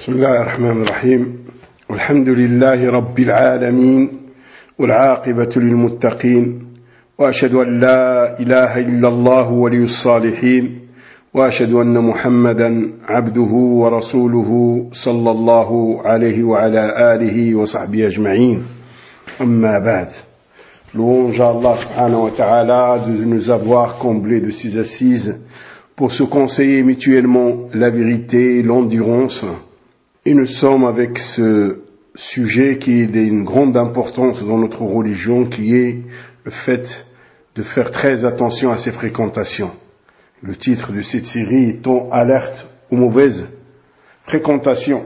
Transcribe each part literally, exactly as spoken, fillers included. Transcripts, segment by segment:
بسم الله الرحمن الرحيم والحمد لله رب العالمين والعاقبة للمتقين وأشهد أن لا إله إلا الله ولي الصالحين وأشهد أن محمدا عبده ورسوله صلى الله عليه وعلى آله وصحبه أجمعين أما بعد. Louange à Allah subhanahu wa ta'ala de nous avoir comblés de ses assises pour se conseiller mutuellement la vérité et l'endurance. Et nous sommes avec ce sujet qui est d'une grande importance dans notre religion, qui est le fait de faire très attention à ses fréquentations. Le titre de cette série étant Alerte aux mauvaises fréquentations.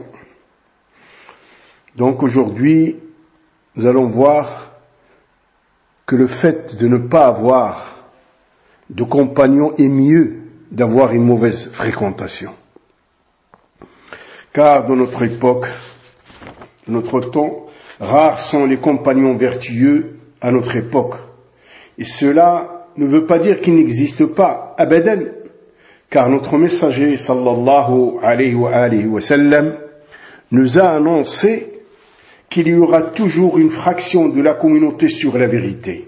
Donc aujourd'hui, nous allons voir que le fait de ne pas avoir de compagnon est mieux d'avoir une mauvaise fréquentation. Car dans notre époque, dans notre temps, rares sont les compagnons vertueux à notre époque. Et cela ne veut pas dire qu'ils n'existent pas, abadan, car notre messager, sallallahu alayhi wa alayhi wa sallam, nous a annoncé qu'il y aura toujours une fraction de la communauté sur la vérité.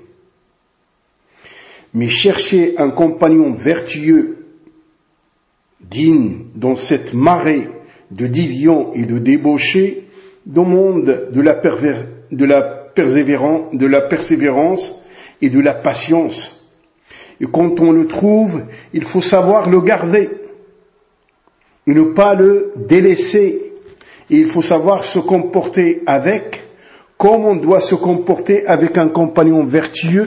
Mais chercher un compagnon vertueux, digne dans cette marée de déviants et de débauchés, demande de la, perver- de, la persévérance, de la persévérance et de la patience. Et quand on le trouve, il faut savoir le garder et ne pas le délaisser. Et il faut savoir se comporter avec, comme on doit se comporter avec un compagnon vertueux.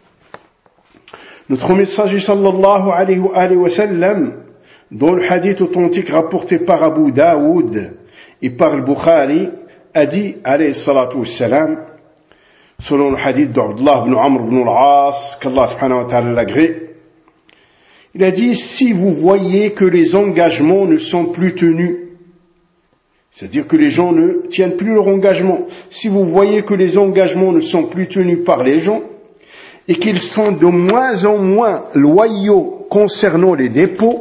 Notre messager sallallahu alayhi wa, alayhi wa sallam, dans le hadith authentique rapporté par Abu Daoud et par le Bukhari, a dit, alayhi salatu wassalam, selon le hadith d'Abdullah ibn Amr ibn al-As, qu'Allah subhanahu wa ta'ala l'agrée, il a dit, si vous voyez que les engagements ne sont plus tenus, c'est-à-dire que les gens ne tiennent plus leur engagement. Si vous voyez que les engagements ne sont plus tenus par les gens et qu'ils sont de moins en moins loyaux concernant les dépôts,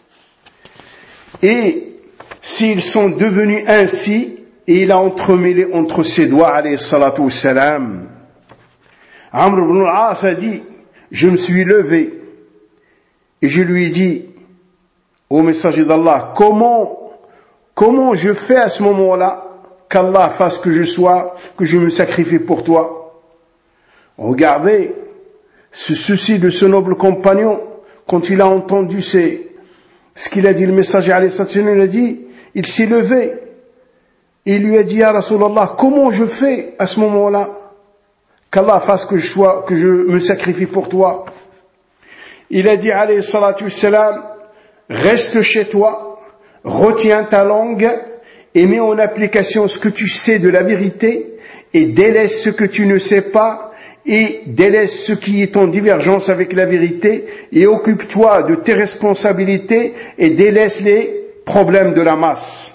et s'ils sont devenus ainsi, et il a entremêlé entre ses doigts, alayhi salatu wassalam, Amr ibn al-As a dit, je me suis levé et je lui ai dit, ô messager d'Allah, comment Comment je fais à ce moment-là qu'Allah fasse que je sois, que je me sacrifie pour toi? Regardez ce souci de ce noble compagnon, quand il a entendu ces, ce qu'il a dit, le messager alayhi sallam, il a dit, il s'est levé, et il lui a dit, ya Rasulallah, comment je fais à ce moment-là qu'Allah fasse que je sois, que je me sacrifie pour toi? Il a dit, alayhi salatu wassalam, reste chez toi, retiens ta langue et mets en application ce que tu sais de la vérité et délaisse ce que tu ne sais pas et délaisse ce qui est en divergence avec la vérité et occupe-toi de tes responsabilités et délaisse les problèmes de la masse.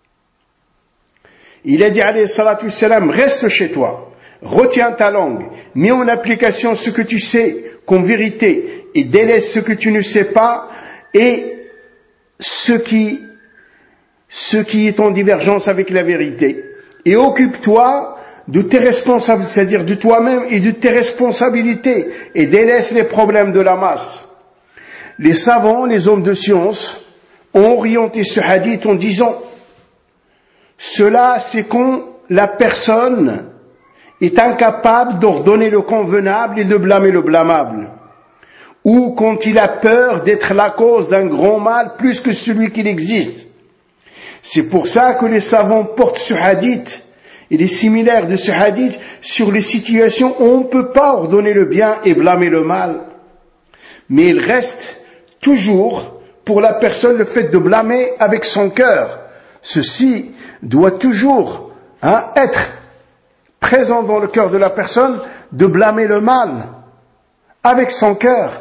Il a dit, alayhi salatu wassalam, reste chez toi, retiens ta langue, mets en application ce que tu sais comme vérité et délaisse ce que tu ne sais pas et ce qui ce qui est en divergence avec la vérité. Et occupe-toi de tes responsabilités, c'est-à-dire de toi-même et de tes responsabilités, et délaisse les problèmes de la masse. Les savants, les hommes de science, ont orienté ce hadith en disant, cela c'est quand la personne est incapable d'ordonner le convenable et de blâmer le blâmable, ou quand il a peur d'être la cause d'un grand mal plus que celui qu'il existe. C'est pour ça que les savants portent ce hadith et les similaires de ce hadith sur les situations où on ne peut pas ordonner le bien et blâmer le mal. Mais il reste toujours pour la personne le fait de blâmer avec son cœur. Ceci doit toujours hein, être présent dans le cœur de la personne, de blâmer le mal avec son cœur.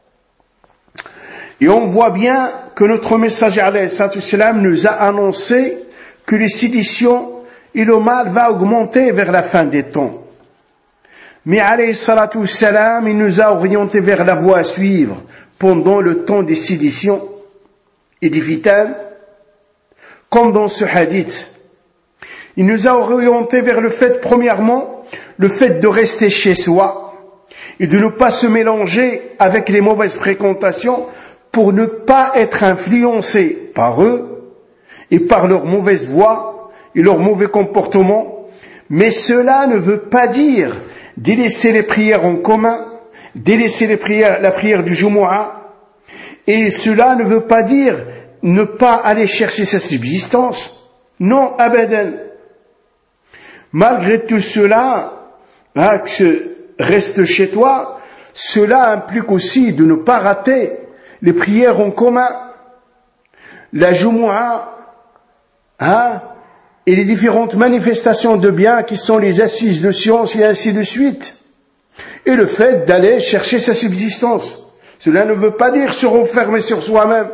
Et on voit bien que notre messager alayhi salatu wassalam nous a annoncé que les séditions et le mal va augmenter vers la fin des temps. Mais alayhi salatu wassalam, il nous a orientés vers la voie à suivre pendant le temps des séditions et des fitanes, comme dans ce hadith. Il nous a orienté vers le fait, premièrement, le fait de rester chez soi et de ne pas se mélanger avec les mauvaises fréquentations pour ne pas être influencé par eux et par leur mauvaise voix et leur mauvais comportement. Mais cela ne veut pas dire délaisser les prières en commun, délaisser les prières, la prière du Jumu'ah, et cela ne veut pas dire ne pas aller chercher sa subsistance. Non, abadan. Malgré tout cela, hein, que reste chez toi, cela implique aussi de ne pas rater les prières en commun, la Jumu'ah, hein, et les différentes manifestations de bien qui sont les assises de science et ainsi de suite. Et le fait d'aller chercher sa subsistance. Cela ne veut pas dire se renfermer sur soi-même.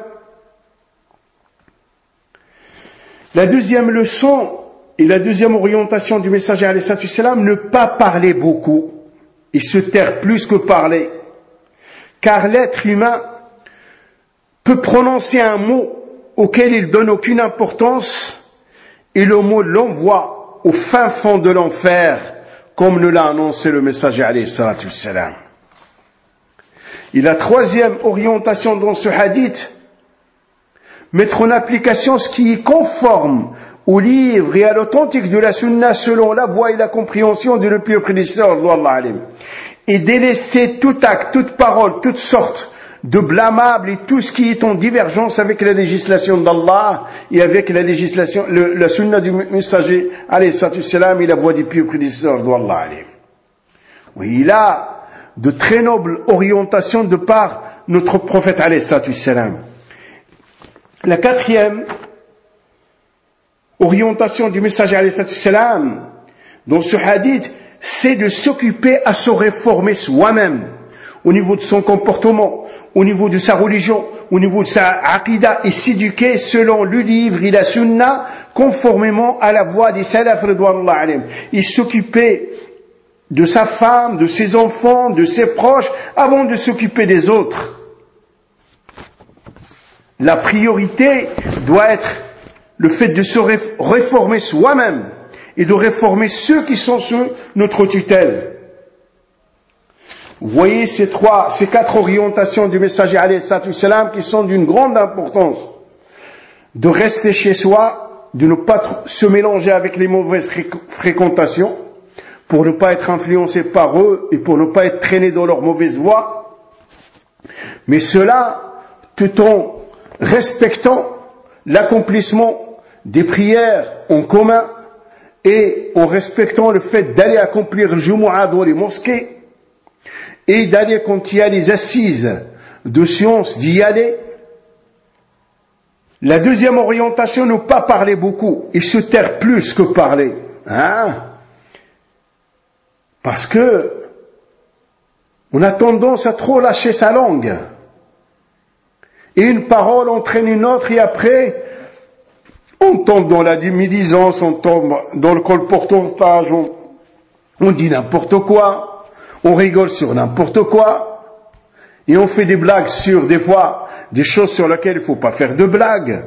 La deuxième leçon et la deuxième orientation du messager alayhi salatu wassalam, ne pas parler beaucoup et se taire plus que parler. Car l'être humain peut prononcer un mot auquel il donne aucune importance et le mot l'envoie au fin fond de l'enfer, comme nous l'a annoncé le messager alayhi salatu wassalam. Et la troisième orientation dans ce hadith, mettre en application ce qui est conforme au livre et à l'authentique de la sunna selon la voie et la compréhension de nos pieux prédécesseurs, et délaisser tout acte, toute parole, toutes sortes de blâmables et tout ce qui est en divergence avec la législation d'Allah et avec la législation, le, la sunna du messager alayhi salatu wassalam et la voie des pieux prédécesseurs d'Allah. Oui, il a de très nobles orientations de par notre prophète alayhi salatu wassalam. La quatrième orientation du messager alayhi salatu wassalam dans ce hadith, c'est de s'occuper à se réformer soi-même au niveau de son comportement, au niveau de sa religion, au niveau de sa aqida, et s'éduquer selon le livre et la sunna conformément à la voie des salaf ridwanullah alayhim. Et s'occuper de sa femme, de ses enfants, de ses proches avant de s'occuper des autres. La priorité doit être le fait de se réformer soi-même et de réformer ceux qui sont sous notre tutelle. Vous voyez ces trois, ces quatre orientations du messager alayhi salatu wassalam qui sont d'une grande importance. De rester chez soi, de ne pas se mélanger avec les mauvaises fréquentations, pour ne pas être influencé par eux et pour ne pas être traîné dans leur mauvaise voie. Mais cela, tout en respectant l'accomplissement des prières en commun et en respectant le fait d'aller accomplir le Jumu'ah dans les mosquées et d'aller quand il y a les assises de science, d'y aller. La deuxième orientation, ne pas parler beaucoup et se taire plus que parler. Hein? Parce que on a tendance à trop lâcher sa langue. Et une parole entraîne une autre et après, on tombe dans la médisance, on tombe dans le colportage, on, on dit n'importe quoi, on rigole sur n'importe quoi, et on fait des blagues sur, des fois, des choses sur lesquelles il ne faut pas faire de blagues.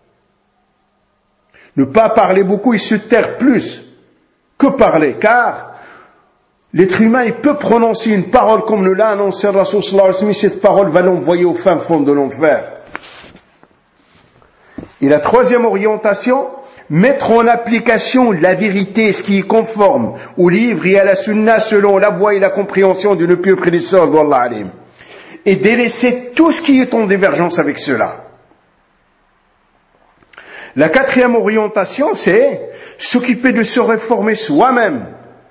Ne pas parler beaucoup et se taire plus que parler, car l'être humain, il peut prononcer une parole comme nous l'a annoncé le Rasul sallallahu alayhi wa sallam, cette parole va l'envoyer au fin fond de l'enfer. Et la troisième orientation, mettre en application la vérité, ce qui est conforme au livre et à la sunna selon la voie et la compréhension de nos pieux prédécesseurs d'Allah alayhim. Et délaisser tout ce qui est en divergence avec cela. La quatrième orientation, c'est s'occuper de se réformer soi-même.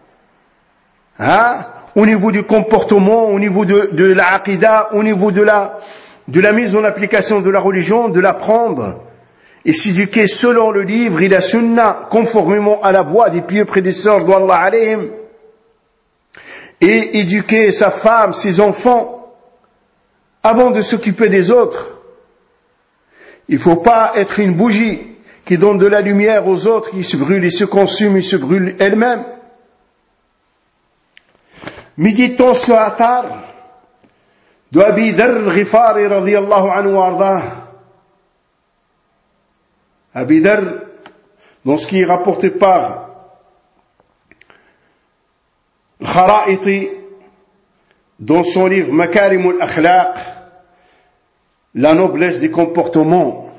Hein? Au niveau du comportement, au niveau de, de la aqida, au niveau de la, de la mise en application de la religion, de l'apprendre et s'éduquer selon le livre et la sunna, conformément à la voie des pieux prédécesseurs d'Allah alayhim, et éduquer sa femme, ses enfants, avant de s'occuper des autres. Il ne faut pas être une bougie qui donne de la lumière aux autres, qui se brûle et se consume et se brûle elle-même. Méditons ce athar de Abi Dharr Ghifari radiyallahu anhu wa ardah. Abi Dharr, dans ce qui est rapporté par Al-Kharaiti, dans son livre Makarim al-Akhlaq, la noblesse des comportements,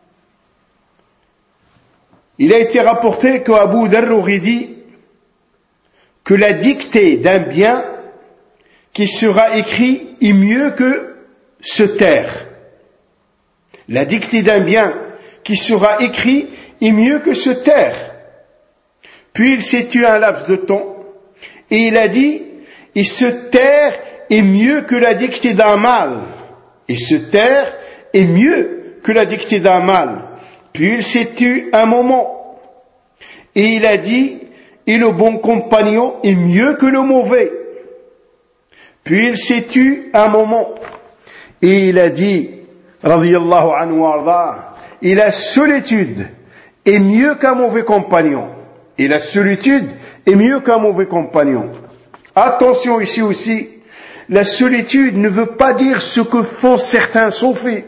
il a été rapporté qu'Abu Dharr aurait dit que la dictée d'un bien qui sera écrit est mieux que se taire. La dictée d'un bien qui sera écrit est mieux que se taire. Puis il s'est tué un laps de temps et il a dit, et se taire est mieux que la dictée d'un mal. Et se taire est mieux que la dictée d'un mal. Puis il s'est tué un moment et il a dit, et le bon compagnon est mieux que le mauvais. Puis il s'est tué un moment et il a dit, radiyallahu anhu warda, et la solitude est mieux qu'un mauvais compagnon. Et la solitude est mieux qu'un mauvais compagnon. Attention ici aussi, la solitude ne veut pas dire ce que font certains soufis.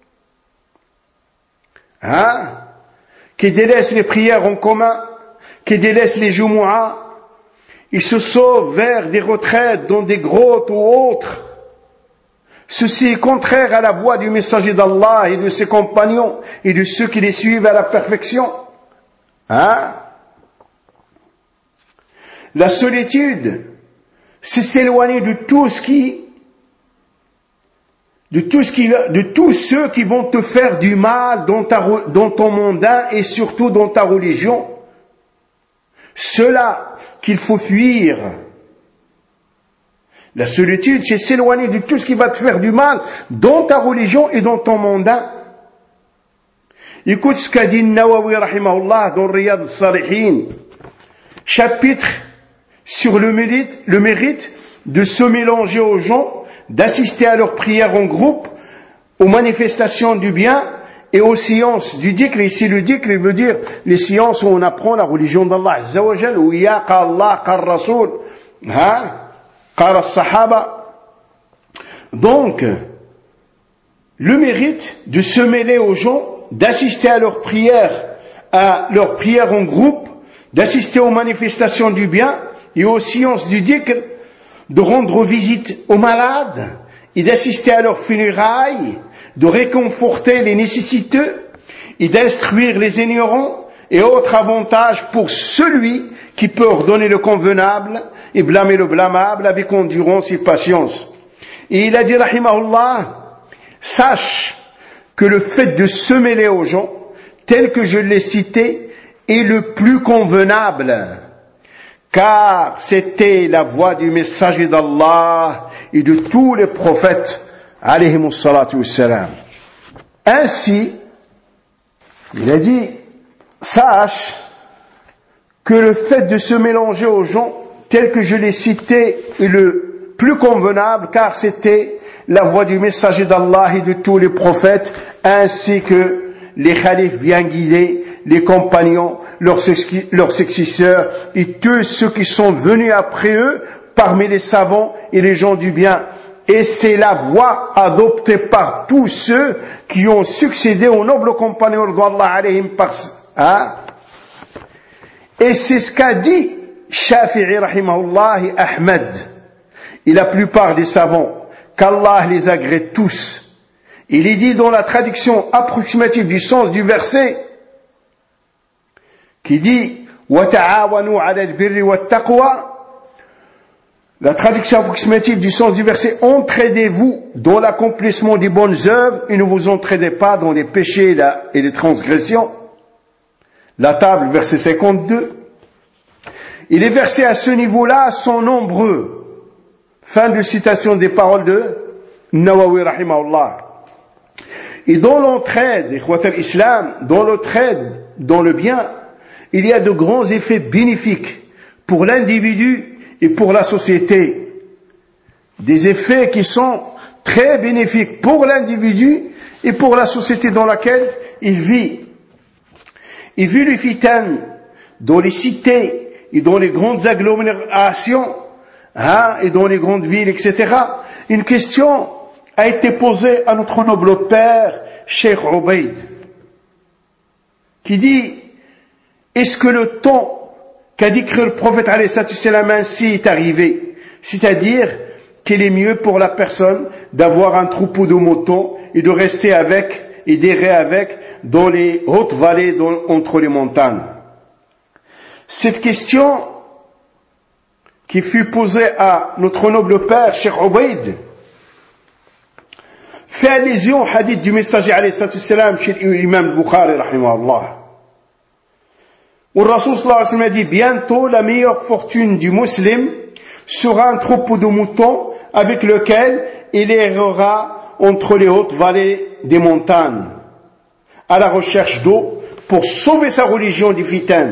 Hein? Qui délaissent les prières en commun, qui délaissent les jumu'ah, ils se sauvent vers des retraites dans des grottes ou autres. Ceci est contraire à la voie du messager d'Allah et de ses compagnons et de ceux qui les suivent à la perfection. Hein? La solitude, c'est s'éloigner de tout ce qui, de tout ce qui, de tous ceux qui vont te faire du mal dans, ta, dans ton mondain et surtout dans ta religion. Ceux-là qu'il faut fuir. La solitude, c'est s'éloigner de tout ce qui va te faire du mal dans ta religion et dans ton mondain. Écoute ce qu'a dit Nawawi rahimahullah dans Riyad al-Salihin, chapitre sur le mérite, le mérite de se mélanger aux gens, d'assister à leurs prières en groupe, aux manifestations du bien et aux séances du dhikr. Ici le dhikr, il veut dire les séances où on apprend la religion d'Allah Azza wa Jal, où il y a qu'Allah, qu'Al-Rasoul, hein, qu'Al-Sahaba. Donc, le mérite de se mêler aux gens, d'assister à leurs prières, à leurs prières en groupe, d'assister aux manifestations du bien et aux séances du dhikr, de rendre visite aux malades et d'assister à leurs funérailles, de réconforter les nécessiteux et d'instruire les ignorants et autres avantages pour celui qui peut ordonner le convenable et blâmer le blâmable avec endurance et patience. Et il a dit, rahimahullah, sache que le fait de se mêler aux gens, tel que je l'ai cité, est le plus convenable, car c'était la voie du messager d'Allah et de tous les prophètes, alayhimus salatu wassalam. Ainsi, il a dit, sache que le fait de se mélanger aux gens, tel que je l'ai cité, est le plus convenable, car c'était la voie du messager d'Allah et de tous les prophètes, ainsi que les khalifes bien guidés, les compagnons, leurs, leurs successeurs et tous ceux qui sont venus après eux parmi les savants et les gens du bien. Et c'est la voie adoptée par tous ceux qui ont succédé aux nobles compagnons d'Allah alayhim par hein? Et c'est ce qu'a dit Shafi'i rahimahullah et Ahmed et la plupart des savants, qu'Allah les agrée tous. Il est dit dans la traduction approximative du sens du verset, qui dit وَتَعَاوَنُوا عَلَى الْبِرِّ وَالتَّقْوَى. La traduction approximative du sens du verset, entraidez-vous dans l'accomplissement des bonnes œuvres et ne vous entraidez pas dans les péchés et les transgressions. La table, verset cinquante-deux. Et les versets à ce niveau-là sont nombreux. Fin de citation des paroles de Nawawi rahimahullah. Et dans l'entraide, ikhwat al-Islam, dans l'entraide, dans le bien, il y a de grands effets bénéfiques pour l'individu et pour la société. Des effets qui sont très bénéfiques pour l'individu et pour la société dans laquelle il vit. Et vu les fitanes dans les cités et dans les grandes agglomérations, hein, et dans les grandes villes, et cetera, une question a été posée à notre noble père, Cheikh Ubaid. qui dit, est-ce que le temps qu'a décrit le prophète alayhi salatu wassalam ainsi est arrivé? C'est-à-dire qu'il est mieux pour la personne d'avoir un troupeau de moutons et de rester avec et d'errer avec dans les hautes vallées dans, entre les montagnes. Cette question qui fut posée à notre noble père, Cheikh Ubayd, fait allusion au hadith du messager alayhi salatu wassalam chez l'imam Bukhari rahimahullah. Où le Rasoul sallallahu alayhi wa sallam a dit, bientôt la meilleure fortune du musulman sera un troupeau de moutons avec lequel il errera entre les hautes vallées des montagnes, à la recherche d'eau pour sauver sa religion du fitan.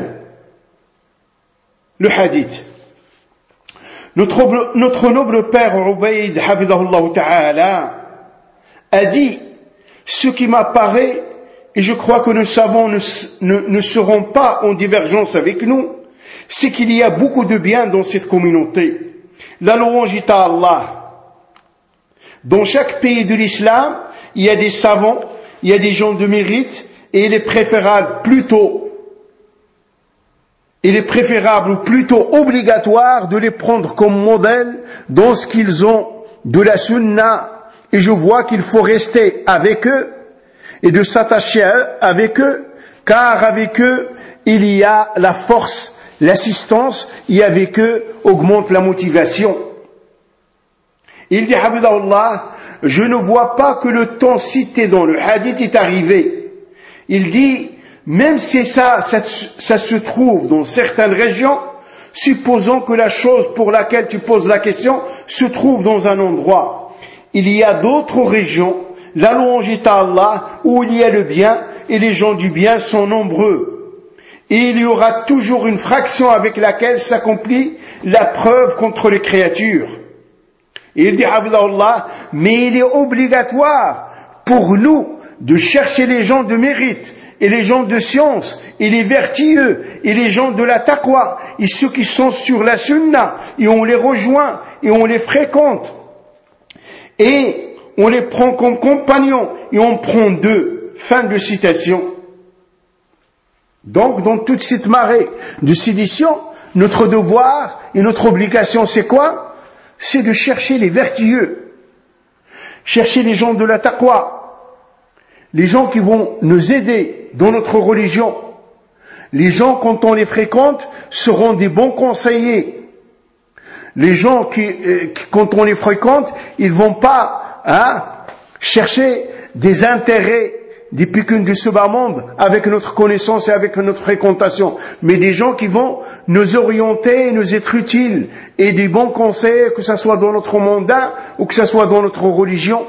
Le hadith. Notre, notre noble père Ubayd, hafidahullah ta'ala, a dit, ce qui m'apparaît, et je crois que nos savants ne, ne, ne seront pas en divergence avec nous, c'est qu'il y a beaucoup de bien dans cette communauté. La louange est à Allah. Dans chaque pays de l'islam, il y a des savants, il y a des gens de mérite, et il est préférable plutôt, il est préférable ou plutôt obligatoire de les prendre comme modèle dans ce qu'ils ont de la sunna. Et je vois qu'il faut rester avec eux et de s'attacher à eux, avec eux, car avec eux, il y a la force, l'assistance, et avec eux augmente la motivation. Il dit, Hafidahullah, je ne vois pas que le temps cité dans le hadith est arrivé. Il dit, même si ça, ça, ça se trouve dans certaines régions, supposons que la chose pour laquelle tu poses la question se trouve dans un endroit. Il y a d'autres régions, la louange est à Allah, où il y a le bien, et les gens du bien sont nombreux. Et il y aura toujours une fraction avec laquelle s'accomplit la preuve contre les créatures. Et il dit, Hafidahullah, mais il est obligatoire pour nous de chercher les gens de mérite, et les gens de science, et les vertueux, et les gens de la taqwa, et ceux qui sont sur la sunna, et on les rejoint, et on les fréquente, et on les prend comme compagnons, et on prend d'eux. Fin de citation. Donc, dans toute cette marée de sédition, notre devoir et notre obligation, c'est quoi? C'est de chercher les vertueux, chercher les gens de la taqwa, les gens qui vont nous aider dans notre religion. Les gens, quand on les fréquente, seront des bons conseillers. Les gens qui, euh, quand on les fréquente, ils vont pas hein, chercher des intérêts, des picunes de ce bas monde avec notre connaissance et avec notre fréquentation, mais des gens qui vont nous orienter, nous être utiles, et des bons conseils, que ce soit dans notre mandat ou que ce soit dans notre religion.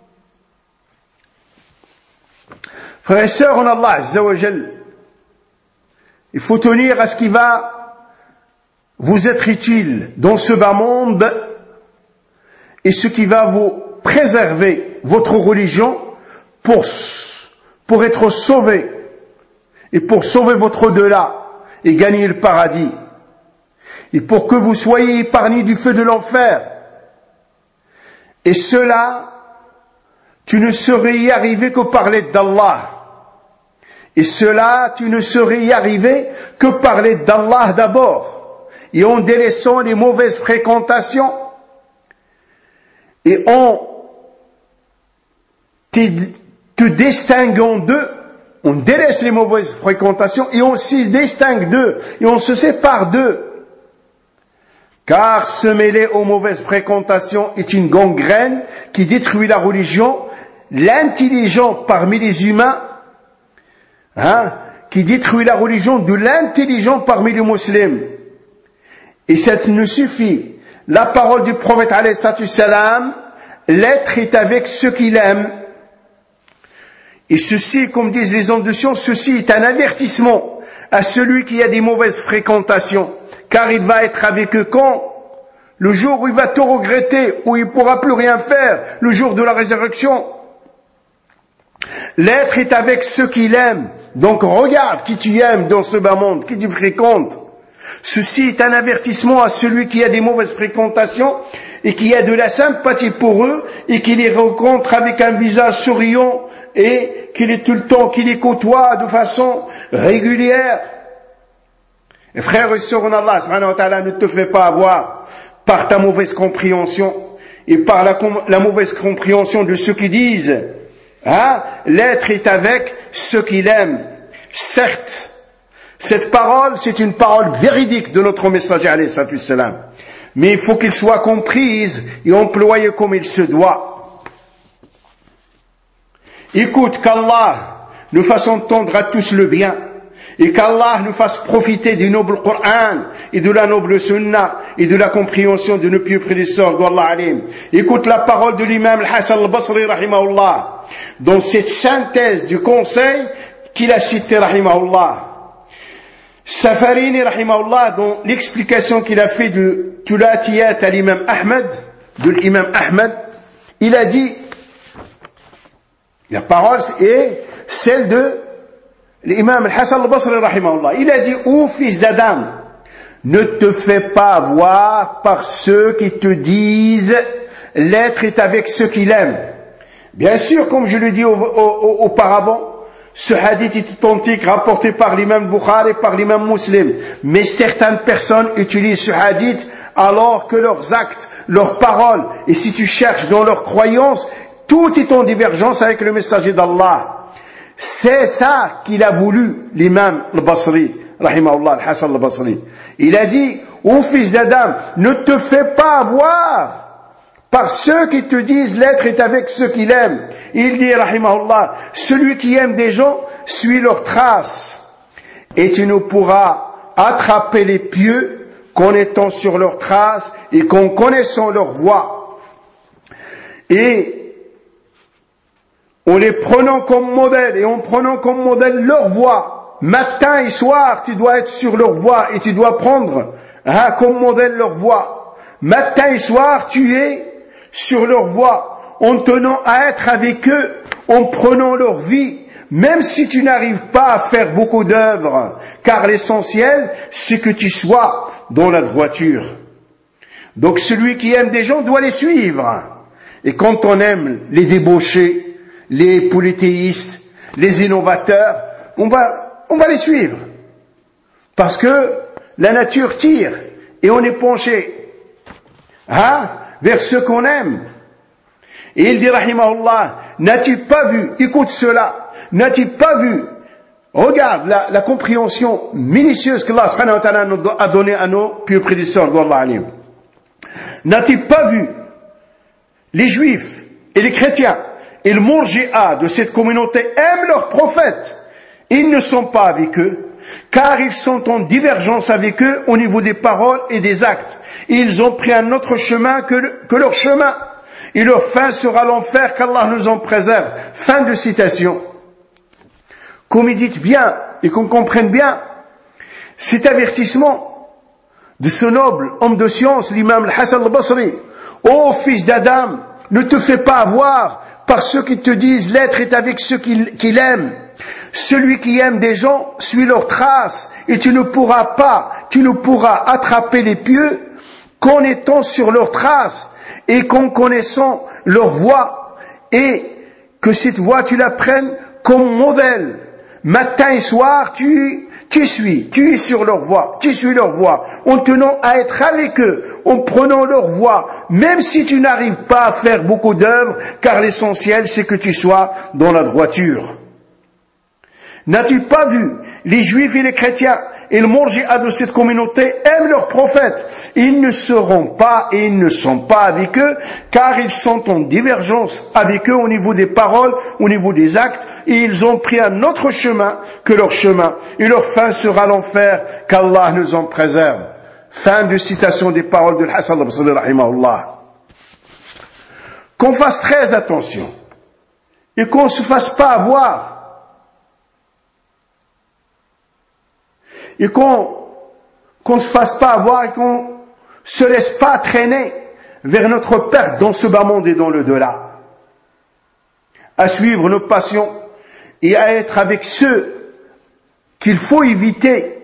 Frères et sœurs en Allah Azza wa Jal, il faut tenir à ce qui va vous être utile dans ce bas monde et ce qui va vous préserver votre religion pour, pour être sauvé et pour sauver votre au-delà et gagner le paradis et pour que vous soyez épargnés du feu de l'enfer. Et cela, tu ne saurais y arriver que par l'aide d'Allah. Et cela, tu ne saurais y arriver que par l'aide d'Allah d'abord, et en délaissant les mauvaises fréquentations, et en te, te distinguant d'eux, on délaisse les mauvaises fréquentations, et on s'y distingue d'eux, et on se sépare d'eux. Car se mêler aux mauvaises fréquentations est une gangrène qui détruit la religion, l'intelligent parmi les humains, Hein, qui détruit la religion de l'intelligent parmi les musulmans. Et ça ne suffit. La parole du prophète alayhi salatu wassalam, l'être est avec ceux qu'il aime. Et ceci, comme disent les hommes de science, ceci est un avertissement à celui qui a des mauvaises fréquentations, car il va être avec eux quand? Le jour où il va tout regretter, où il ne pourra plus rien faire, le jour de la résurrection. L'être est avec ceux qu'il aime. Donc regarde qui tu aimes dans ce bas monde, qui tu fréquentes. Ceci est un avertissement à celui qui a des mauvaises fréquentations et qui a de la sympathie pour eux et qui les rencontre avec un visage souriant et qui est tout le temps, qui les côtoie de façon régulière. Et frères et sœurs en Allah subhanahu wa ta'ala, ne te fais pas avoir par ta mauvaise compréhension et par la, la mauvaise compréhension de ceux qui disent hein, l'être est avec ceux qu'il aime. Certes, cette parole, c'est une parole véridique de notre messager alayhi salatu wassalam. Mais il faut qu'il soit comprise et employée comme il se doit. Écoute, qu'Allah nous fasse entendre à tous le bien et qu'Allah nous fasse profiter du noble Coran et de la noble Sunna et de la compréhension de nos pieux prédécesseurs d'Allah alim. Écoute la parole de l'imam Al-Hassan al-Basri rahimahullah dans cette synthèse du conseil qu'il a cité rahimahullah. Safarini rahimahullah dans l'explication qu'il a fait de Tulatiyat à l'imam Ahmed, de l'imam Ahmed, il a dit, la parole est celle de l'imam Al-Hassan al-Basri rahimahullah. Il a dit, ô fils d'Adam, ne te fais pas avoir par ceux qui te disent l'être est avec ceux qu'il aime. Bien sûr, comme je le dis auparavant, ce hadith est authentique, rapporté par l'imam Bukhari et par l'imam Muslim. Mais certaines personnes utilisent ce hadith alors que leurs actes, leurs paroles, et si tu cherches dans leurs croyances, tout est en divergence avec le messager d'Allah. C'est ça qu'il a voulu, l'imam al-Basri, rahimahullah, al-Hassan al-Basri. Il a dit, ô fils d'Adam, ne te fais pas avoir par ceux qui te disent l'être est avec ceux qu'il aime. Il dit, rahimahullah, celui qui aime des gens suit leurs traces. Et tu ne pourras attraper les pieux qu'en étant sur leurs traces et qu'en connaissant leur voie. Et en les prenant comme modèle et en prenant comme modèle leur voie, matin et soir, tu dois être sur leur voie et tu dois prendre hein, comme modèle leur voie. Matin et soir, tu es sur leur voie, en tenant à être avec eux, en prenant leur vie, même si tu n'arrives pas à faire beaucoup d'œuvres, car l'essentiel, c'est que tu sois dans la droiture. Donc celui qui aime des gens doit les suivre. Et quand on aime les débauchés, les polythéistes, les innovateurs, on va, on va les suivre. Parce que la nature tire, et on est penché, hein, vers ceux qu'on aime. Et il dit, rahimahullah, n'as-tu pas vu, écoute cela, n'as-tu pas vu, regarde la, la compréhension minutieuse que Allah subhanahu wa ta'ala a donnée à nos pieux prédécesseurs d'Allah alim. N'as-tu pas vu les juifs et les chrétiens et le murji'a de cette communauté aiment leurs prophètes. Ils ne sont pas avec eux, car ils sont en divergence avec eux au niveau des paroles et des actes. Ils ont pris un autre chemin que, le, que leur chemin. Et leur fin sera l'enfer, qu'Allah nous en préserve. Fin de citation. Qu'on médite bien et qu'on comprenne bien cet avertissement de ce noble homme de science, l'imam Al-Hassan al-Basri. Ô fils d'Adam, ne te fais pas avoir par ceux qui te disent l'être est avec ceux qu'il, qu'il aime. Celui qui aime des gens suit leurs traces et tu ne pourras pas, tu ne pourras attraper les pieux qu'en étant sur leurs traces et qu'en connaissant leur voie et que cette voie tu la prennes comme modèle. Matin et soir, tu, tu suis, tu es sur leur voie, tu suis leur voie, en tenant à être avec eux, en prenant leur voie, même si tu n'arrives pas à faire beaucoup d'œuvres, car l'essentiel c'est que tu sois dans la droiture. N'as-tu pas vu les juifs et les chrétiens et le murji'a de cette communauté aiment leurs prophètes. Ils ne seront pas et ils ne sont pas avec eux, car ils sont en divergence avec eux au niveau des paroles, au niveau des actes, et ils ont pris un autre chemin que leur chemin, et leur fin sera l'enfer, qu'Allah nous en préserve. Fin de citation des paroles de Hassan al-Basri rahimahullah. Qu'on fasse très attention, et qu'on ne se fasse pas avoir, et qu'on qu'on ne se fasse pas avoir et qu'on se laisse pas traîner vers notre perte dans ce bas monde et dans le delà. À suivre nos passions et à être avec ceux qu'il faut éviter.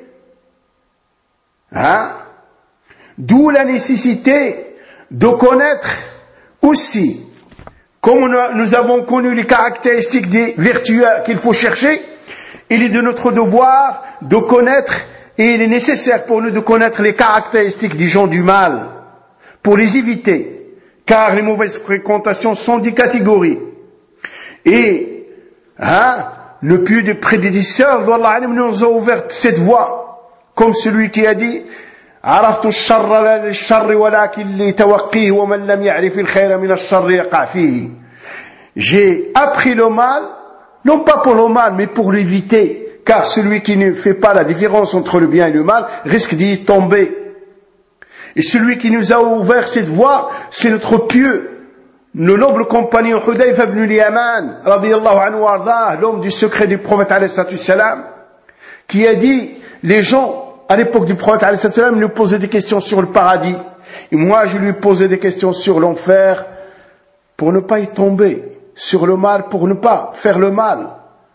Hein? D'où la nécessité de connaître aussi, comme nous avons connu les caractéristiques des vertueux qu'il faut chercher, Il est de notre devoir de connaître, et il est nécessaire pour nous de connaître les caractéristiques des gens du mal, pour les éviter, car les mauvaises fréquentations sont des catégories. Et hein, le pieux des prédécesseurs d'Allah nous a ouvert cette voie, comme celui qui a dit عرفت الشر لا للشر ولكن لتوقيه ومن لم يعرف الخير من الشر يقع فيه. J'ai appris le mal, non pas pour le mal, mais pour l'éviter, car celui qui ne fait pas la différence entre le bien et le mal risque d'y tomber. Et celui qui nous a ouvert cette voie, c'est notre pieux, le noble compagnon Hudayfa ibn al-Yaman, radiyallahu anhu wardah, l'homme du secret du prophète alayhi salatu salam, qui a dit, les gens, à l'époque du prophète alayhi salatu salam, nous posaient des questions sur le paradis. Et moi, je lui posais des questions sur l'enfer, pour ne pas y tomber, sur le mal, pour ne pas faire le mal.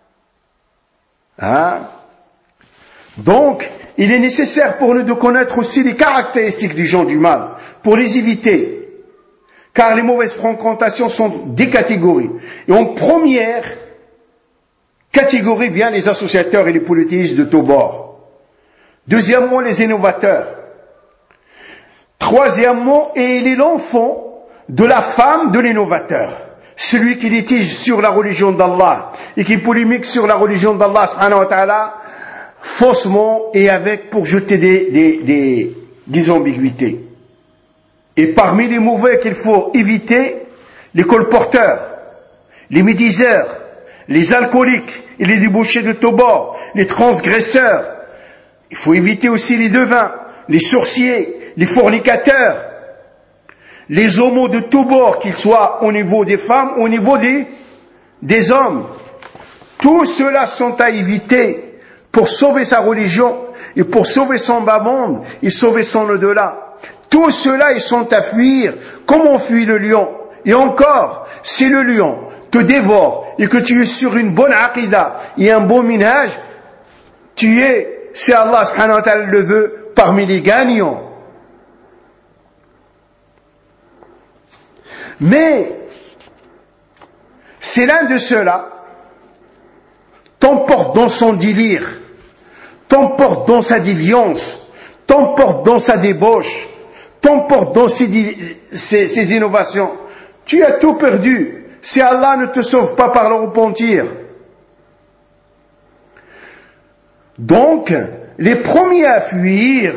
Hein? Donc, il est nécessaire pour nous de connaître aussi les caractéristiques des gens du mal, pour les éviter. Car les mauvaises fréquentations sont des catégories. Et en première catégorie vient les associateurs et les polythéistes de tous bords. Deuxièmement, les innovateurs. Troisièmement, et il est l'enfant de la femme de l'innovateur. Celui qui litige sur la religion d'Allah et qui polémique sur la religion d'Allah subhanahu wa ta'ala faussement et avec pour jeter des, des, des, des ambiguïtés. Et parmi les mauvais qu'il faut éviter, les colporteurs, les médiseurs, les alcooliques et les débauchés de tous bords, les transgresseurs. Il faut éviter aussi les devins, les sorciers, les fornicateurs, les homos de tous bords, qu'ils soient au niveau des femmes, au niveau des, des hommes. Tous ceux-là sont à éviter pour sauver sa religion et pour sauver son bas monde et sauver son au-delà. Tous ceux-là, ils sont à fuir comme on fuit le lion. Et encore, si le lion te dévore et que tu es sur une bonne aqida et un bon minhaj, tu es, si Allah subhanahu wa ta'ala le veut, parmi les gagnants. Mais, c'est l'un de ceux-là, t'emporte dans son délire, t'emporte dans sa déviance, t'emporte dans sa débauche, t'emporte dans ses, ses, ses innovations. Tu as tout perdu si Allah ne te sauve pas par le repentir. Donc, les premiers à fuir,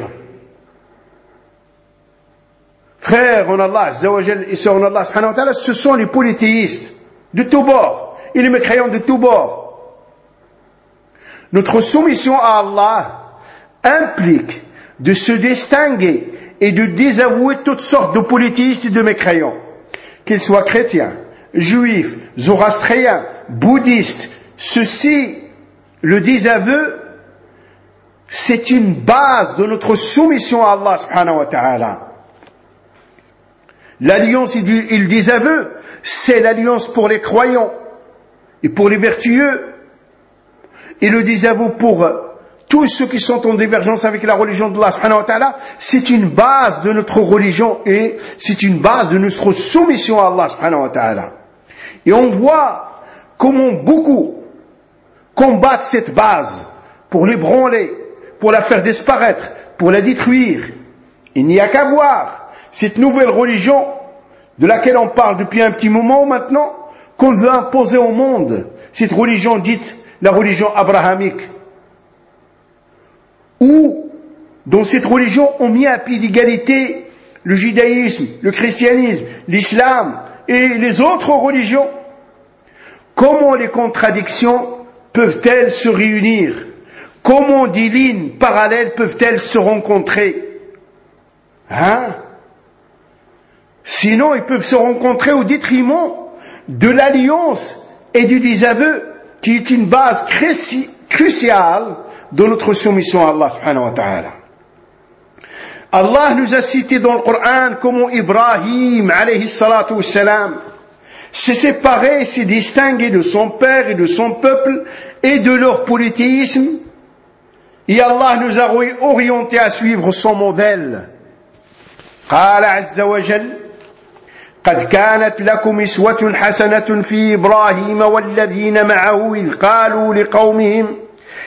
frères en Allah, et sœurs en Allah, subhanahu wa ta'ala, ce sont les polythéistes de tous bords et les mécréants de tous bords. Notre soumission à Allah implique de se distinguer et de désavouer toutes sortes de polythéistes et de mécréants, qu'ils soient chrétiens, juifs, zoroastriens, bouddhistes. Ceci, le désaveu, c'est une base de notre soumission à Allah subhanahu wa ta'ala. L'alliance et le désaveu, c'est l'alliance pour les croyants et pour les vertueux, et le désaveu pour tous ceux qui sont en divergence avec la religion d'Allah subhanahu wa ta'ala. C'est une base de notre religion et c'est une base de notre soumission à Allah subhanahu wa ta'ala. Et on voit comment beaucoup combattent cette base pour l'ébranler, pour la faire disparaître, pour la détruire. Il n'y a qu'à voir cette nouvelle religion de laquelle on parle depuis un petit moment maintenant, qu'on veut imposer au monde, cette religion dite la religion abrahamique, où dans cette religion on met à pied d'égalité le judaïsme, le christianisme, l'islam et les autres religions. Comment les contradictions peuvent-elles se réunir? Comment des lignes parallèles peuvent-elles se rencontrer? Hein? Sinon, ils peuvent se rencontrer au détriment de l'alliance et du désaveu, qui est une base cruciale de notre soumission à Allah subhanahu wa ta'ala. Allah nous a cité dans le Coran comment Ibrahim alayhi salatu wassalam s'est séparé, s'est distingué de son père et de son peuple et de leur polythéisme, et Allah nous a orientés à suivre son modèle. قال عز وجل قد كانت لكم أسوة حسنة في إبراهيم والذين معه إذ قالوا لقومهم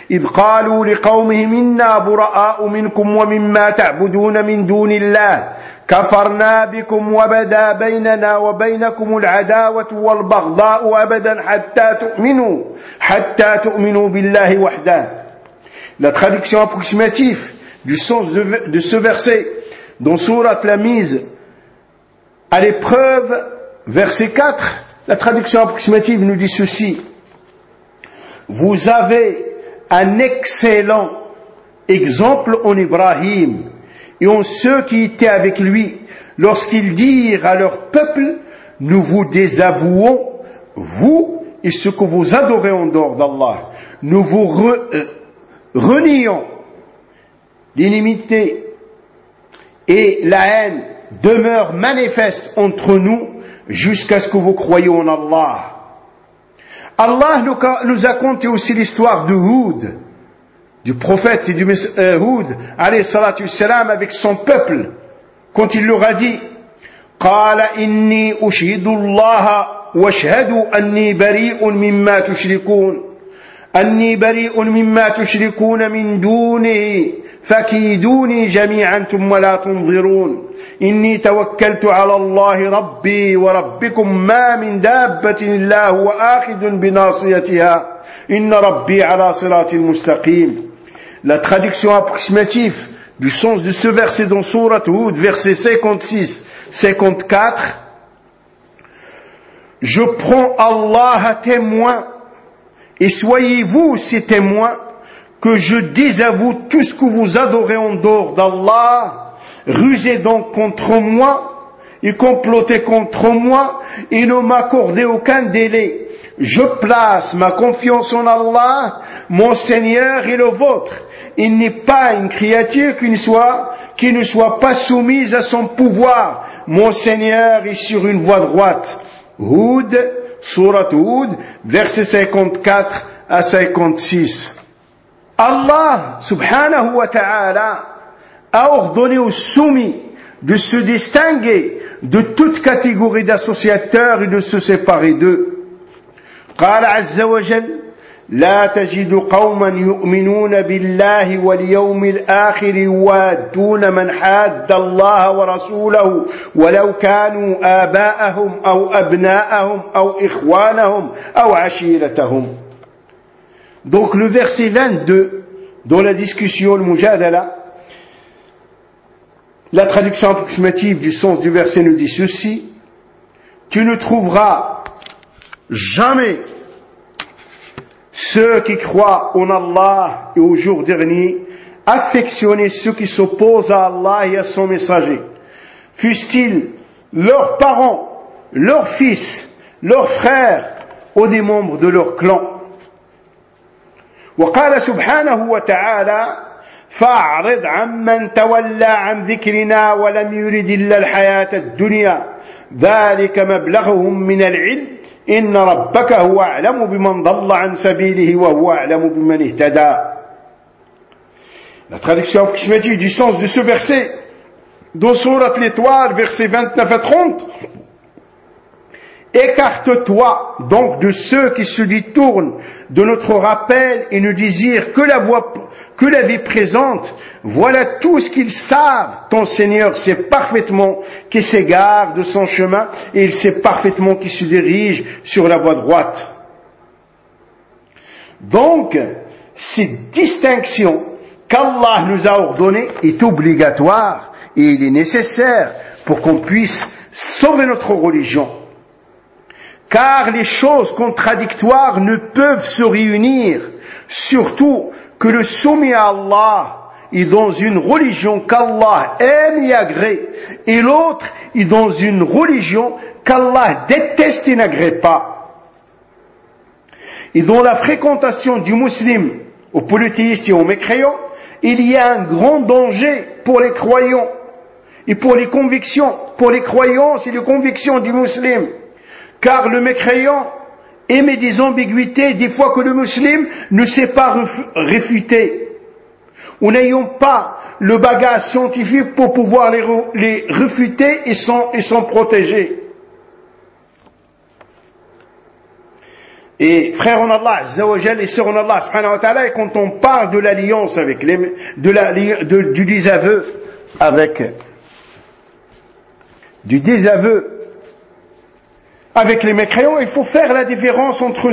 إذ قالوا لقومهم إنا براء منكم ومما تعبدون من دون الله كفرنا بكم وبدا بيننا وبينكم العداوة والبغضاء أبدا حتى تؤمنوا حتى تؤمنوا بالله وحده. La traduction approximative du sens de, de ce verset dont Sourate l'a mise à l'épreuve, verset quatre, la traduction approximative nous dit ceci: vous avez un excellent exemple en Ibrahim et en ceux qui étaient avec lui lorsqu'ils dirent à leur peuple: nous vous désavouons, vous et ce que vous adorez en dehors d'Allah. Nous vous re, euh, renions. L'inimité et la haine demeurent manifestes entre nous jusqu'à ce que vous croyiez en Allah. Allah nous a conté aussi l'histoire de Hud, du prophète et du euh, Hud, alayhi salatu wassalam, avec son peuple, quand il leur a dit: قال إني أشهد الله واشهدوا أني بريء مما تشركون أني بريء مما تشركون من دونه فكيدوني جميعا ثم لا تنظرون إني توكلت على الله ربي وربكم ما من دابة إلا هو آخذ بناصيتها إن ربي على صراط مستقيم. La traduction approximative du sens de ce verset dans Sourate Hud, verset cinquante-six cinquante-quatre: je prends Allah à témoin et soyez-vous ces témoins que je désavoue tout ce que vous adorez en dehors d'Allah. Rusez donc contre moi et complotez contre moi et ne m'accordez aucun délai. Je place ma confiance en Allah, mon Seigneur et le vôtre. Il n'est pas une créature qui ne soit, qui ne soit pas soumise à son pouvoir. Mon Seigneur est sur une voie droite. Hud, Sourate Hud, versets cinquante-quatre à cinquante-six. Allah subhanahu wa ta'ala a ordonné aux soumis de se distinguer de toute catégorie d'associateurs et de se séparer d'eux. قال عز وجل: لا تجد قوما يؤمنون بالله واليوم الآخر يوادون من حاد الله ورسوله ولو كانوا آباءهم أو أبناءهم أو إخوانهم أو عشيرتهم. Donc le verset vingt-deux, dans la discussion, le mujadala, la traduction approximative du sens du verset nous dit ceci: tu ne trouveras jamais ceux qui croient en Allah et au jour dernier affectionner ceux qui s'opposent à Allah et à son messager, fussent-ils leurs parents, leurs fils, leurs frères ou des membres de leur clan. وقال سبحانه وتعالى: فأعرض عمن تولى عن ذكرنا ولم يرد إلا الحياة الدنيا ذلك مبلغهم من العلم إن ربك هو أعلم بمن ضل عن سبيله وهو أعلم بمن اهتدى. La traduction approximative du sens de ce verset dans Sourate l'Étoile, versets vingt-neuf à trente: écarte-toi donc de ceux qui se détournent de notre rappel et ne désirent que la voie, que la vie présente. Voilà tout ce qu'ils savent. Ton Seigneur sait parfaitement qu'il s'égare de son chemin et il sait parfaitement qu'il se dirige sur la voie droite. Donc, cette distinction qu'Allah nous a ordonnée est obligatoire et il est nécessaire pour qu'on puisse sauver notre religion. Car les choses contradictoires ne peuvent se réunir, surtout que le soumis à Allah est dans une religion qu'Allah aime et agrée, et l'autre est dans une religion qu'Allah déteste et n'agrée pas. Et dans la fréquentation du musulman aux polythéistes et aux mécréants, il y a un grand danger pour les croyants et pour les convictions, pour les croyances et les convictions du musulman. Car le mécréant émet des ambiguïtés des fois que le musulman ne sait pas réfuter. Ou n'ayons pas le bagage scientifique pour pouvoir les, les réfuter et s'en, et s'en protéger. Et frères en Allah, Azza wa Jal, et sœurs en Allah, subhanahu wa ta'ala, et quand on parle de l'alliance avec les, de la, de, du désaveu avec, du désaveu avec les mécréants, il faut faire la différence entre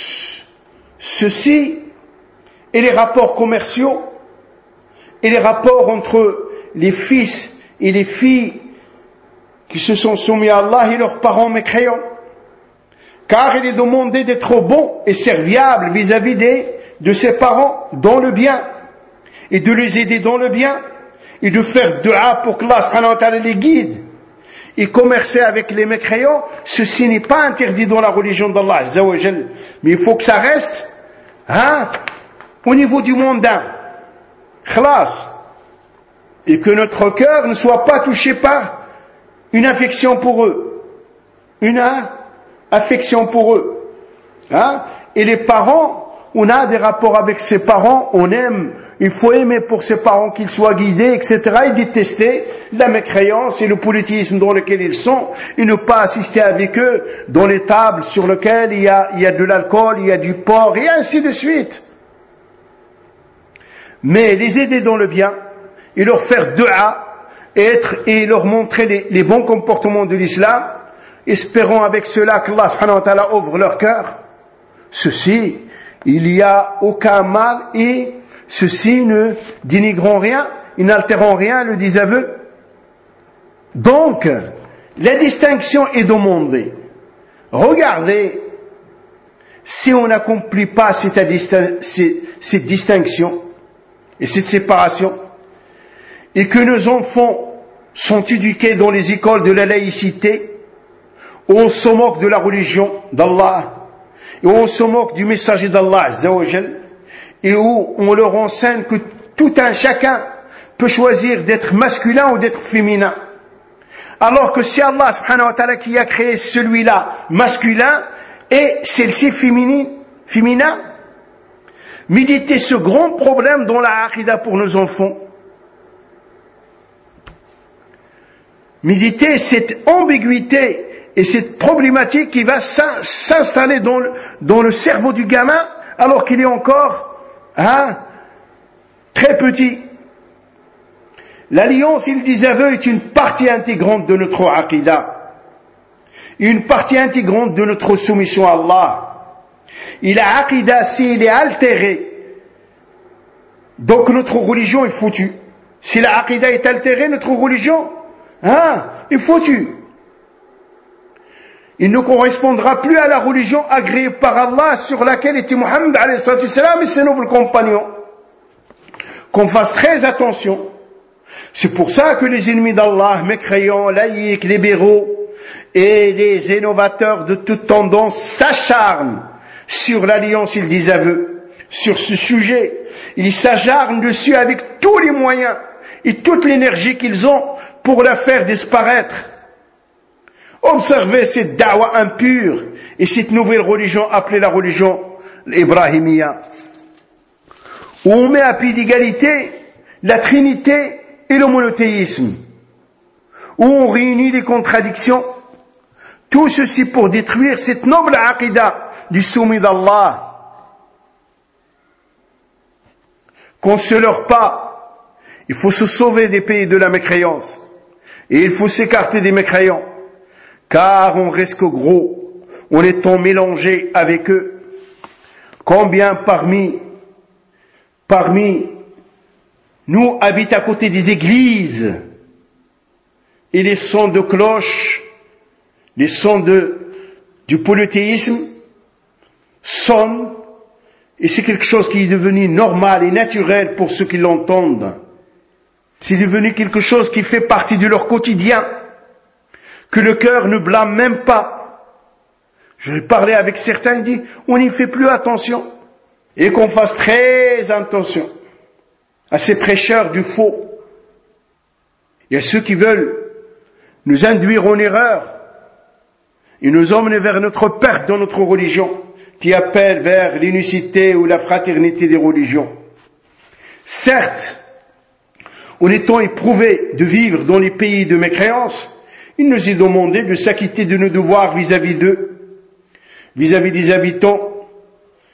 ceci et les rapports commerciaux et les rapports entre les fils et les filles qui se sont soumis à Allah et leurs parents mécréants. Car il est demandé d'être bon et serviable vis-à-vis des, de ses parents dans le bien et de les aider dans le bien et de faire dua pour que Allah subhanahu wa ta'ala les guide. Et commercer avec les mécréants, ceci n'est pas interdit dans la religion d'Allah Azza wa Jal, mais il faut que ça reste hein, au niveau du mondain, khlas, et que notre cœur ne soit pas touché par une affection pour eux, une hein, affection pour eux. Hein? Et les parents, on a des rapports avec ses parents, on aime, il faut aimer pour ses parents qu'ils soient guidés, et cetera, et détester la mécréance et le politisme dans lequel ils sont, et ne pas assister avec eux dans les tables sur lesquelles il y a, il y a de l'alcool, il y a du porc, et ainsi de suite. Mais les aider dans le bien, et leur faire dua, et, être, et leur montrer les, les bons comportements de l'islam, espérons avec cela qu'Allah subhanahu wa ta'ala ouvre leur cœur. Ceci, il n'y a aucun mal et ceci ne dénigrons rien, ils n'altérons rien le désaveu. Donc, la distinction est demandée. Regardez, si on n'accomplit pas cette, cette distinction et cette séparation, et que nos enfants sont éduqués dans les écoles de la laïcité, où on se moque de la religion d'Allah, et où on se moque du messager d'Allah Azza wa Jal, et où on leur enseigne que tout un chacun peut choisir d'être masculin ou d'être féminin. Alors que c'est Allah subhanahu wa ta'ala qui a créé celui-là masculin et celle-ci féminine, féminin. Méditez ce grand problème dans la aqidah pour nos enfants. Méditez cette ambiguïté et cette problématique qui va s'installer dans le, dans le cerveau du gamin alors qu'il est encore hein, très petit. L'alliance et le désaveu est une partie intégrante de notre aqidah, une partie intégrante de notre soumission à Allah. Et la aqidah, s'il est altéré, donc notre religion est foutue. Si la aqidah est altérée, notre religion hein, est foutue. Il ne correspondra plus à la religion agréée par Allah sur laquelle était Muhammad alayhi salatu wassalam et ses nobles compagnons. Qu'on fasse très attention. C'est pour ça que les ennemis d'Allah, mécréants, laïcs, libéraux et les innovateurs de toute tendance s'acharnent sur l'alliance et le désaveu. Sur ce sujet, ils s'acharnent dessus avec tous les moyens et toute l'énergie qu'ils ont pour la faire disparaître. Observez cette da'wa impure et cette nouvelle religion appelée la religion ibrahimiya, où on met à pied d'égalité la trinité et le monothéisme, où on réunit les contradictions, tout ceci pour détruire cette noble aqidah du soumis d'Allah. Qu'on se leurre pas, il faut se sauver des pays de la mécréance et il faut s'écarter des mécréants. Car on risque gros en étant mélangé avec eux. Combien parmi, parmi nous habitent à côté des églises et les sons de cloches, les sons de, du polythéisme sonnent et c'est quelque chose qui est devenu normal et naturel pour ceux qui l'entendent. C'est devenu quelque chose qui fait partie de leur quotidien, que le cœur ne blâme même pas. Je parlais avec certains, ils disent, on n'y fait plus attention. Et qu'on fasse très attention à ces prêcheurs du faux. Il y a ceux qui veulent nous induire en erreur et nous emmener vers notre perte dans notre religion, qui appelle vers l'unicité ou la fraternité des religions. Certes, en étant éprouvés de vivre dans les pays de mécréance, il nous est demandé de s'acquitter de nos devoirs vis-à-vis d'eux, vis-à-vis des habitants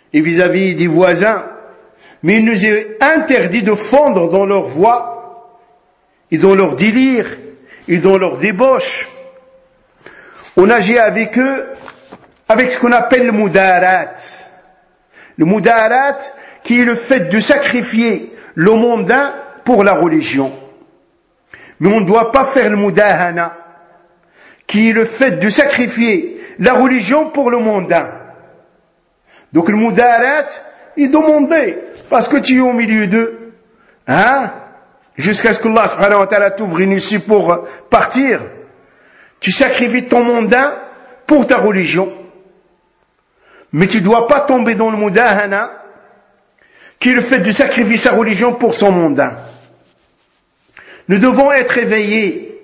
et vis-à-vis des voisins, mais il nous est interdit de fondre dans leur voix et dans leur délire et dans leur débauche. On agit avec eux avec ce qu'on appelle le mudarat. Le mudarat qui est le fait de sacrifier le mondain pour la religion. Mais on ne doit pas faire le mudahana, qui est le fait de sacrifier la religion pour le mondain. Donc le mudarat est demandé, parce que tu es au milieu d'eux, hein, jusqu'à ce que Allah subhanahu wa ta'ala t'ouvre une issue pour partir. Tu sacrifies ton mondain pour ta religion. Mais tu ne dois pas tomber dans le mudahana, qui est le fait de sacrifier sa religion pour son mondain. Nous devons être éveillés.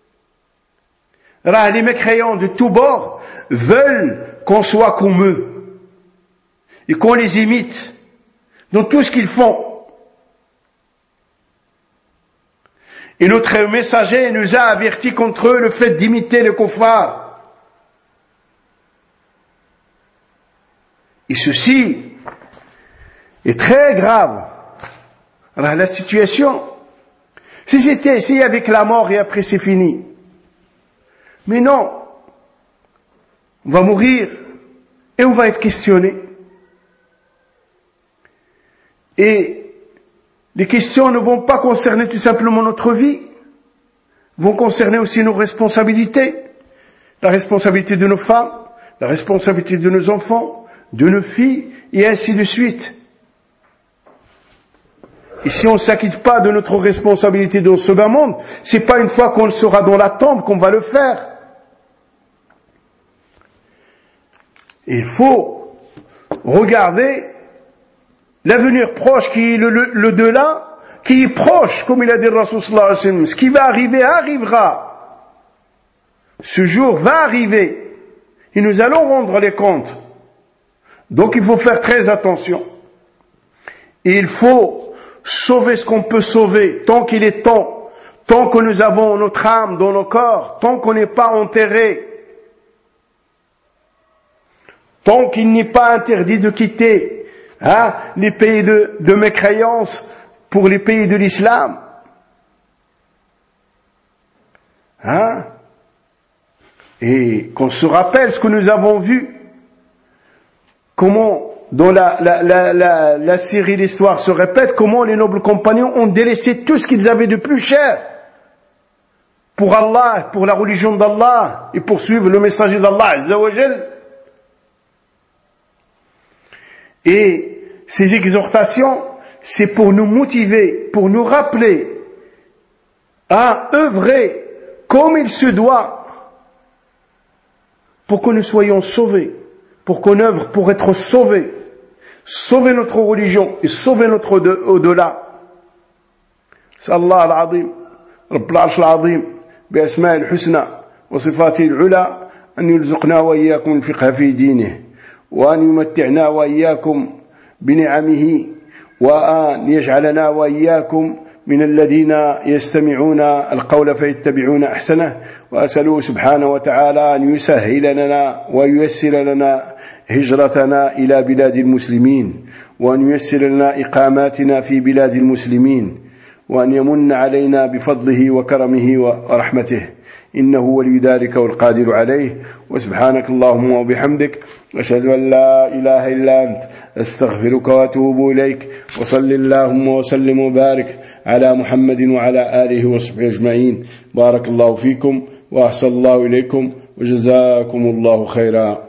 Là, les mécréants de tous bords veulent qu'on soit comme eux et qu'on les imite dans tout ce qu'ils font. Et notre messager nous a avertis contre eux le fait d'imiter les kuffars. Et ceci est très grave. Alors, la situation, si c'était essayé avec la mort et après c'est fini. Mais non, on va mourir et on va être questionné. Et les questions ne vont pas concerner tout simplement notre vie, vont concerner aussi nos responsabilités, la responsabilité de nos femmes, la responsabilité de nos enfants, de nos filles, et ainsi de suite. Et si on ne s'acquitte pas de notre responsabilité dans ce bas monde, c'est pas une fois qu'on sera dans la tombe qu'on va le faire. Et il faut regarder l'avenir proche qui est le, le, le delà, qui est proche, comme il a dit le Rasul sallallahu alayhi wa sallam. Ce qui va arriver arrivera. Ce jour va arriver. Et nous allons rendre les comptes. Donc il faut faire très attention. Et il faut sauver ce qu'on peut sauver, tant qu'il est temps, tant que nous avons notre âme dans nos corps, tant qu'on n'est pas enterré, tant qu'il n'est pas interdit de quitter hein, les pays de, de mécréance pour les pays de l'islam. Hein? Et qu'on se rappelle ce que nous avons vu, comment dans la, la, la, la, la série l'histoire se répète, comment les nobles compagnons ont délaissé tout ce qu'ils avaient de plus cher pour Allah, pour la religion d'Allah et pour suivre le messager d'Allah Azza wa Jal. Et ces exhortations, c'est pour nous motiver, pour nous rappeler à œuvrer comme il se doit pour que nous soyons sauvés, pour qu'on œuvre pour être sauvés, sauver notre religion et sauver notre au-delà. C'est Allah al-Azim, Rabb al-Arsh al-Azim, بأسماء الحسنى وصفاته العلى أن يرزقنا وإياكم الفقه في دينه وأن يمتعنا وإياكم بنعمه وأن يجعلنا وإياكم من الذين يستمعون القول فيتبعون أحسنه وأسأله سبحانه وتعالى أن يسهل لنا وييسر لنا هجرتنا إلى بلاد المسلمين وأن ييسر لنا إقاماتنا في بلاد المسلمين وأن يمن علينا بفضله وكرمه ورحمته إنه ولي ذلك والقادر عليه وسبحانك اللهم وبحمدك أشهد أن لا إله إلا أنت أستغفرك وأتوب إليك وصل اللهم وسلم وبارك على محمد وعلى آله وصحبه أجمعين بارك الله فيكم وأحسن الله إليكم وجزاكم الله خيرا.